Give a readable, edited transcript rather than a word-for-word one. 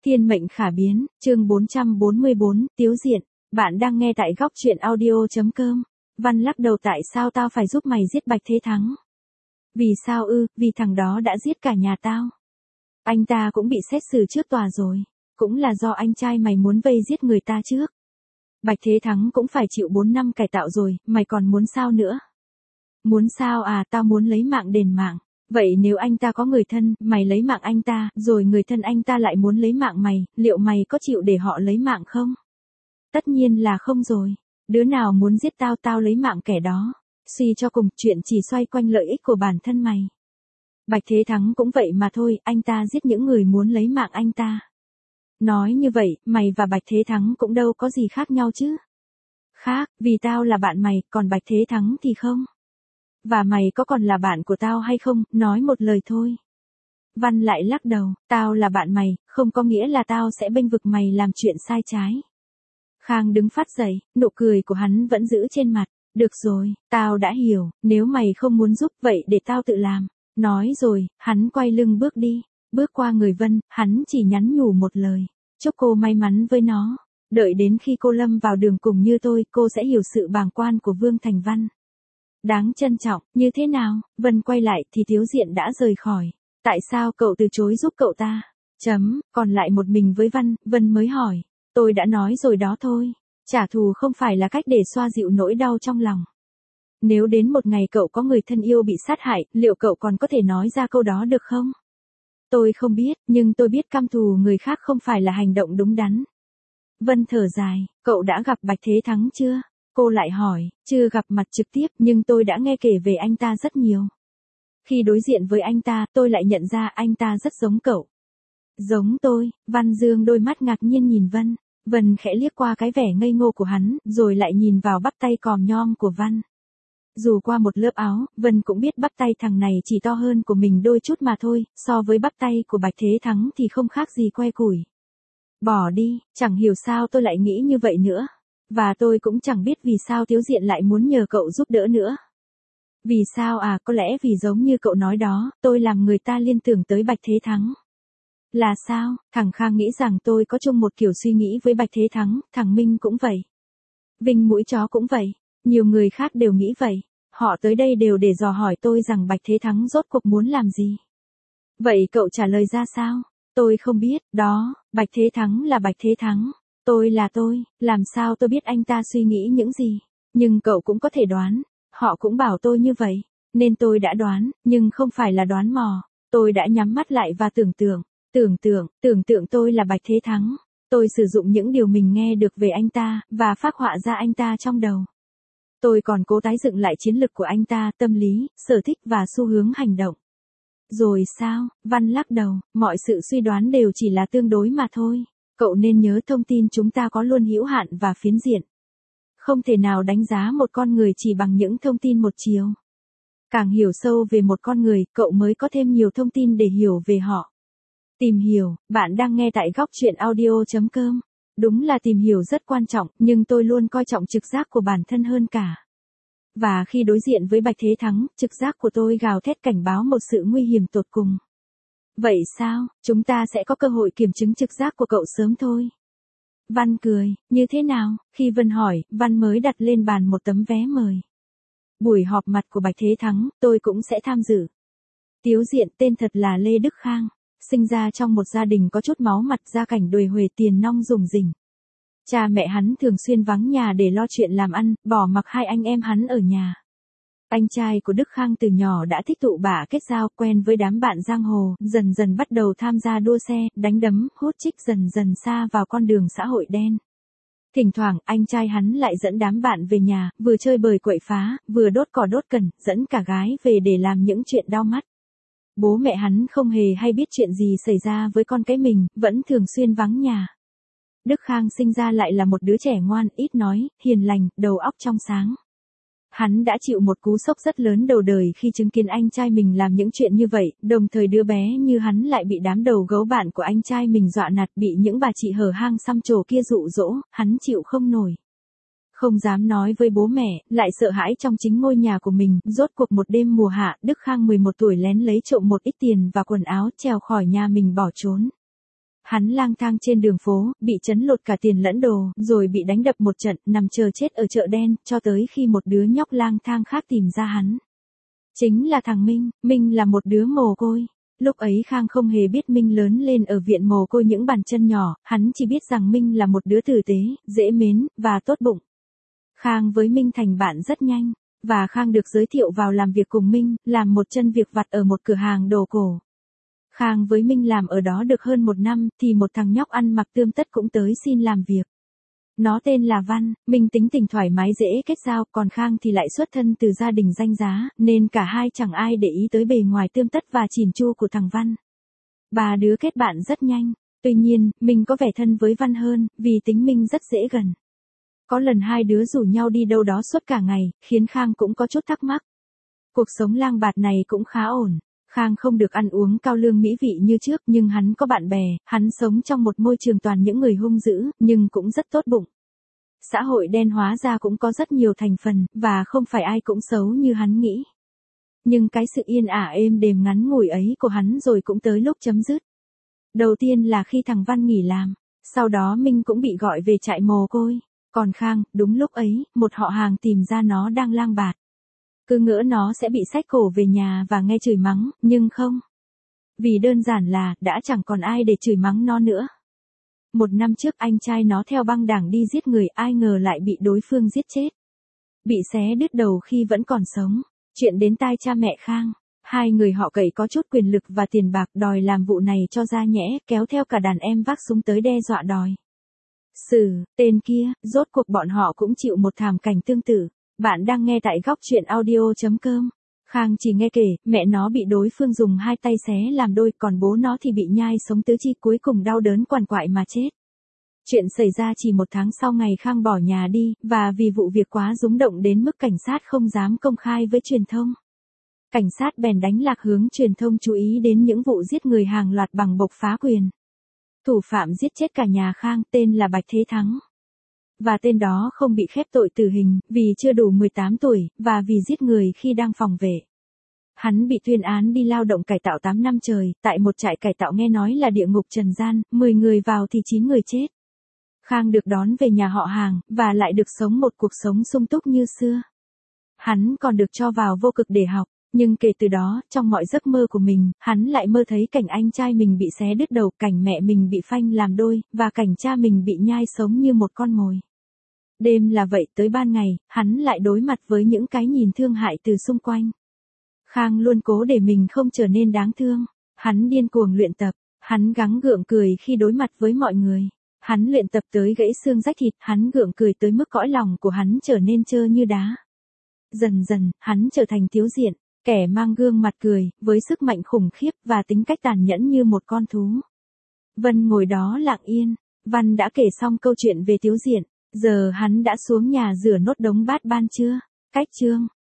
Thiên mệnh khả biến, chương 444, Tiếu Diện. Bạn đang nghe tại góc truyện audio.com. Văn lắc đầu, tại sao tao phải giúp mày giết Bạch Thế Thắng? Vì sao ư? Vì thằng đó đã giết cả nhà tao. Anh ta cũng bị xét xử trước tòa rồi. Cũng là do anh trai mày muốn vây giết người ta trước. Bạch Thế Thắng cũng phải chịu 4 năm cải tạo rồi, mày còn muốn sao nữa? Muốn sao à? Tao muốn lấy mạng đền mạng. Vậy nếu anh ta có người thân, mày lấy mạng anh ta, rồi người thân anh ta lại muốn lấy mạng mày, liệu mày có chịu để họ lấy mạng không? Tất nhiên là không rồi. Đứa nào muốn giết tao, tao lấy mạng kẻ đó. Suy cho cùng, chuyện chỉ xoay quanh lợi ích của bản thân mày. Bạch Thế Thắng cũng vậy mà thôi, anh ta giết những người muốn lấy mạng anh ta. Nói như vậy, mày và Bạch Thế Thắng cũng đâu có gì khác nhau chứ. Khác, vì tao là bạn mày, còn Bạch Thế Thắng thì không. Và mày có còn là bạn của tao hay không, nói một lời thôi. Văn lại lắc đầu, tao là bạn mày, không có nghĩa là tao sẽ bênh vực mày làm chuyện sai trái. Khang đứng phát dậy, nụ cười của hắn vẫn giữ trên mặt. Được rồi, tao đã hiểu, nếu mày không muốn giúp vậy để tao tự làm. Nói rồi, hắn quay lưng bước đi. Bước qua người Vân, hắn chỉ nhắn nhủ một lời. Chúc cô may mắn với nó. Đợi đến khi cô lâm vào đường cùng như tôi, cô sẽ hiểu sự bàng quan của Vương Thành Văn. Đáng trân trọng, như thế nào? Vân quay lại thì Tiếu Diện đã rời khỏi. Tại sao cậu từ chối giúp cậu ta? Còn lại một mình với Vân mới hỏi. Tôi đã nói rồi đó thôi. Trả thù không phải là cách để xoa dịu nỗi đau trong lòng. Nếu đến một ngày cậu có người thân yêu bị sát hại, liệu cậu còn có thể nói ra câu đó được không? Tôi không biết, nhưng tôi biết căm thù người khác không phải là hành động đúng đắn. Vân thở dài, cậu đã gặp Bạch Thế Thắng chưa? Cô lại hỏi, chưa gặp mặt trực tiếp nhưng tôi đã nghe kể về anh ta rất nhiều. Khi đối diện với anh ta, tôi lại nhận ra anh ta rất giống cậu. Giống tôi, Văn dương đôi mắt ngạc nhiên nhìn Vân. Vân khẽ liếc qua cái vẻ ngây ngô của hắn, rồi lại nhìn vào bắp tay còm nhom của Văn. Dù qua một lớp áo, Vân cũng biết bắp tay thằng này chỉ to hơn của mình đôi chút mà thôi, so với bắp tay của Bạch Thế Thắng thì không khác gì que củi. Bỏ đi, chẳng hiểu sao tôi lại nghĩ như vậy nữa. Và tôi cũng chẳng biết vì sao Tiếu Diện lại muốn nhờ cậu giúp đỡ nữa. Vì sao à? Có lẽ vì giống như cậu nói đó, tôi làm người ta liên tưởng tới Bạch Thế Thắng. Là sao? Thằng Khang nghĩ rằng tôi có chung một kiểu suy nghĩ với Bạch Thế Thắng, thằng Minh cũng vậy. Vinh Mũi Chó cũng vậy. Nhiều người khác đều nghĩ vậy. Họ tới đây đều để dò hỏi tôi rằng Bạch Thế Thắng rốt cuộc muốn làm gì. Vậy cậu trả lời ra sao? Tôi không biết, đó, Bạch Thế Thắng là Bạch Thế Thắng. Tôi là tôi, làm sao tôi biết anh ta suy nghĩ những gì? Nhưng cậu cũng có thể đoán. Họ cũng bảo tôi như vậy. Nên tôi đã đoán, nhưng không phải là đoán mò. Tôi đã nhắm mắt lại và tưởng tượng tôi là Bạch Thế Thắng. Tôi sử dụng những điều mình nghe được về anh ta, và phác họa ra anh ta trong đầu. Tôi còn cố tái dựng lại chiến lược của anh ta, tâm lý, sở thích và xu hướng hành động. Rồi sao? Văn lắc đầu, mọi sự suy đoán đều chỉ là tương đối mà thôi. Cậu nên nhớ thông tin chúng ta có luôn hữu hạn và phiến diện. Không thể nào đánh giá một con người chỉ bằng những thông tin một chiều. Càng hiểu sâu về một con người, cậu mới có thêm nhiều thông tin để hiểu về họ. Tìm hiểu, bạn đang nghe tại góc truyện audio.com. Đúng là tìm hiểu rất quan trọng, nhưng tôi luôn coi trọng trực giác của bản thân hơn cả. Và khi đối diện với Bạch Thế Thắng, trực giác của tôi gào thét cảnh báo một sự nguy hiểm tột cùng. Vậy sao, chúng ta sẽ có cơ hội kiểm chứng trực giác của cậu sớm thôi. Văn cười, như thế nào? Khi Vân hỏi, Văn mới đặt lên bàn một tấm vé mời. Buổi họp mặt của Bạch Thế Thắng, tôi cũng sẽ tham dự. Tiếu Diện, tên thật là Lê Đức Khang. Sinh ra trong một gia đình có chút máu mặt, gia cảnh đồi huề, tiền nong rủng rỉnh. Cha mẹ hắn thường xuyên vắng nhà để lo chuyện làm ăn, bỏ mặc hai anh em hắn ở nhà. Anh trai của Đức Khang từ nhỏ đã thích tụ bả kết giao, quen với đám bạn giang hồ, dần dần bắt đầu tham gia đua xe, đánh đấm, hút chích, dần dần sa vào con đường xã hội đen. Thỉnh thoảng, anh trai hắn lại dẫn đám bạn về nhà, vừa chơi bời quậy phá, vừa đốt cỏ đốt cần, dẫn cả gái về để làm những chuyện đau mắt. Bố mẹ hắn không hề hay biết chuyện gì xảy ra với con cái mình, vẫn thường xuyên vắng nhà. Đức Khang sinh ra lại là một đứa trẻ ngoan, ít nói, hiền lành, đầu óc trong sáng. Hắn đã chịu một cú sốc rất lớn đầu đời khi chứng kiến anh trai mình làm những chuyện như vậy, đồng thời đứa bé như hắn lại bị đám đầu gấu bạn của anh trai mình dọa nạt, bị những bà chị hở hang xăm trổ kia dụ dỗ, hắn chịu không nổi. Không dám nói với bố mẹ, lại sợ hãi trong chính ngôi nhà của mình. Rốt cuộc một đêm mùa hạ, Đức Khang 11 tuổi lén lấy trộm một ít tiền và quần áo, trèo khỏi nhà mình bỏ trốn. Hắn lang thang trên đường phố, bị trấn lột cả tiền lẫn đồ, rồi bị đánh đập một trận, nằm chờ chết ở chợ đen, cho tới khi một đứa nhóc lang thang khác tìm ra hắn. Chính là thằng Minh. Minh là một đứa mồ côi. Lúc ấy Khang không hề biết Minh lớn lên ở viện mồ côi những bàn chân nhỏ, hắn chỉ biết rằng Minh là một đứa tử tế, dễ mến, và tốt bụng. Khang với Minh thành bạn rất nhanh, và Khang được giới thiệu vào làm việc cùng Minh, làm một chân việc vặt ở một cửa hàng đồ cổ. Khang với Minh làm ở đó được hơn 1 năm, thì một thằng nhóc ăn mặc tươm tất cũng tới xin làm việc. Nó tên là Văn. Minh tính tình thoải mái dễ kết giao, còn Khang thì lại xuất thân từ gia đình danh giá, nên cả hai chẳng ai để ý tới bề ngoài tươm tất và chỉn chu của thằng Văn. Ba đứa kết bạn rất nhanh, tuy nhiên, Minh có vẻ thân với Văn hơn, vì tính Minh rất dễ gần. Có lần hai đứa rủ nhau đi đâu đó suốt cả ngày, khiến Khang cũng có chút thắc mắc. Cuộc sống lang bạt này cũng khá ổn. Khang không được ăn uống cao lương mỹ vị như trước, nhưng hắn có bạn bè, hắn sống trong một môi trường toàn những người hung dữ, nhưng cũng rất tốt bụng. Xã hội đen hóa ra cũng có rất nhiều thành phần, và không phải ai cũng xấu như hắn nghĩ. Nhưng cái sự yên ả êm đềm ngắn ngủi ấy của hắn rồi cũng tới lúc chấm dứt. Đầu tiên là khi thằng Văn nghỉ làm, sau đó Minh cũng bị gọi về trại mồ côi. Còn Khang, đúng lúc ấy, một họ hàng tìm ra nó đang lang bạt. Cứ ngỡ nó sẽ bị xách cổ về nhà và nghe chửi mắng, nhưng không. Vì đơn giản là, đã chẳng còn ai để chửi mắng nó nữa. 1 năm trước anh trai nó theo băng đảng đi giết người, ai ngờ lại bị đối phương giết chết. Bị xé đứt đầu khi vẫn còn sống. Chuyện đến tai cha mẹ Khang. Hai người họ cậy có chút quyền lực và tiền bạc, đòi làm vụ này cho ra nhẽ, kéo theo cả đàn em vác súng tới đe dọa đòi tên kia. Rốt cuộc bọn họ cũng chịu một thảm cảnh tương tự. Bạn đang nghe tại góc truyện audio.com. Khang chỉ nghe kể, mẹ nó bị đối phương dùng 2 tay xé làm đôi, còn bố nó thì bị nhai sống tứ chi, cuối cùng đau đớn quằn quại mà chết. Chuyện xảy ra chỉ 1 tháng sau ngày Khang bỏ nhà đi, và vì vụ việc quá rúng động đến mức cảnh sát không dám công khai với truyền thông. Cảnh sát bèn đánh lạc hướng truyền thông chú ý đến những vụ giết người hàng loạt bằng bộc phá quyền. Thủ phạm giết chết cả nhà Khang tên là Bạch Thế Thắng. Và tên đó không bị khép tội tử hình, vì chưa đủ 18 tuổi, và vì giết người khi đang phòng vệ. Hắn bị tuyên án đi lao động cải tạo 8 năm trời, tại một trại cải tạo nghe nói là địa ngục trần gian, 10 người vào thì 9 người chết. Khang được đón về nhà họ hàng, và lại được sống một cuộc sống sung túc như xưa. Hắn còn được cho vào vô cực để học, nhưng kể từ đó, trong mọi giấc mơ của mình, hắn lại mơ thấy cảnh anh trai mình bị xé đứt đầu, cảnh mẹ mình bị phanh làm đôi, và cảnh cha mình bị nhai sống như một con mồi. Đêm là vậy, tới ban ngày, hắn lại đối mặt với những cái nhìn thương hại từ xung quanh. Khang luôn cố để mình không trở nên đáng thương. Hắn điên cuồng luyện tập, hắn gắng gượng cười khi đối mặt với mọi người. Hắn luyện tập tới gãy xương rách thịt, hắn gượng cười tới mức cõi lòng của hắn trở nên trơ như đá. Dần dần, hắn trở thành Tiếu Diện, kẻ mang gương mặt cười, với sức mạnh khủng khiếp và tính cách tàn nhẫn như một con thú. Vân ngồi đó lặng yên. Văn đã kể xong câu chuyện về Tiếu Diện. Giờ hắn đã xuống nhà rửa nốt đống bát ban trưa. Cách chương